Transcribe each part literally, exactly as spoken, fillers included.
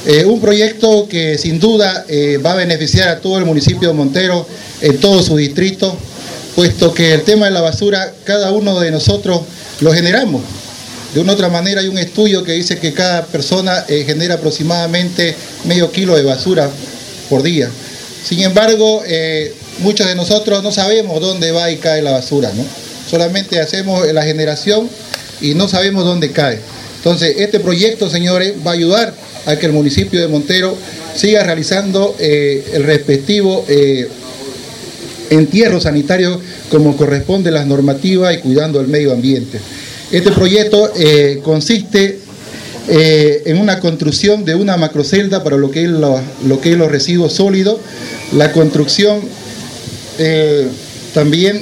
Eh, un proyecto que sin duda eh, va a beneficiar a todo el municipio de Montero, en todo su distrito, puesto que el tema de la basura, cada uno de nosotros lo generamos. De una u otra manera hay un estudio que dice que cada persona eh, genera aproximadamente medio kilo de basura por día. Sin embargo, eh, muchos de nosotros no sabemos dónde va y cae la basura, ¿no? Solamente hacemos la generación y no sabemos dónde cae. Entonces, este proyecto, señores, va a ayudar a que el municipio de Montero siga realizando eh, el respectivo eh, entierro sanitario como corresponde a las normativas y cuidando el medio ambiente. Este proyecto eh, consiste eh, en una construcción de una macrocelda para lo que es, lo, lo que es los residuos sólidos, la construcción eh, también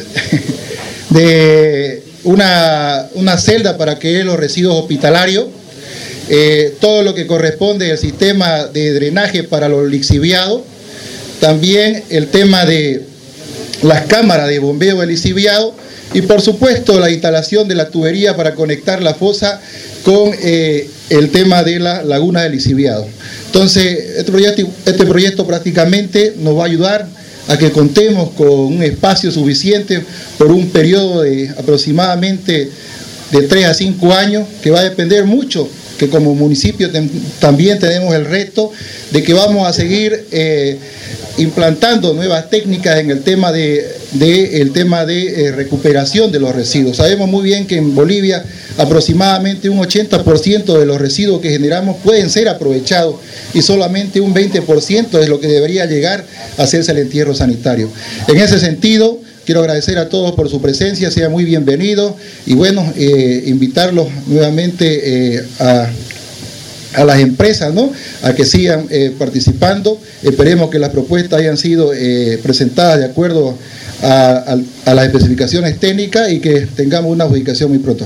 de una, una celda para que es los residuos hospitalarios, eh, todo lo que corresponde al sistema de drenaje para los lixiviados, también el tema de las cámaras de bombeo de lixiviado y por supuesto la instalación de la tubería para conectar la fosa con eh, el tema de la laguna de lixiviado. Entonces, este proyecto, este proyecto prácticamente nos va a ayudar a que contemos con un espacio suficiente por un periodo de aproximadamente de tres a cinco años, que va a depender mucho, que como municipio ten, también tenemos el reto de que vamos a seguir eh, implantando nuevas técnicas en el tema de, de, el tema de eh, recuperación de los residuos. Sabemos muy bien que en Bolivia aproximadamente un ochenta por ciento de los residuos que generamos pueden ser aprovechados y solamente un veinte por ciento es lo que debería llegar a hacerse el entierro sanitario. En ese sentido, quiero agradecer a todos por su presencia, sean muy bienvenidos y bueno, eh, invitarlos nuevamente eh, a... a las empresas, ¿no?, a que sigan eh, participando. Esperemos que las propuestas hayan sido eh, presentadas de acuerdo a, a, a las especificaciones técnicas y que tengamos una adjudicación muy pronto.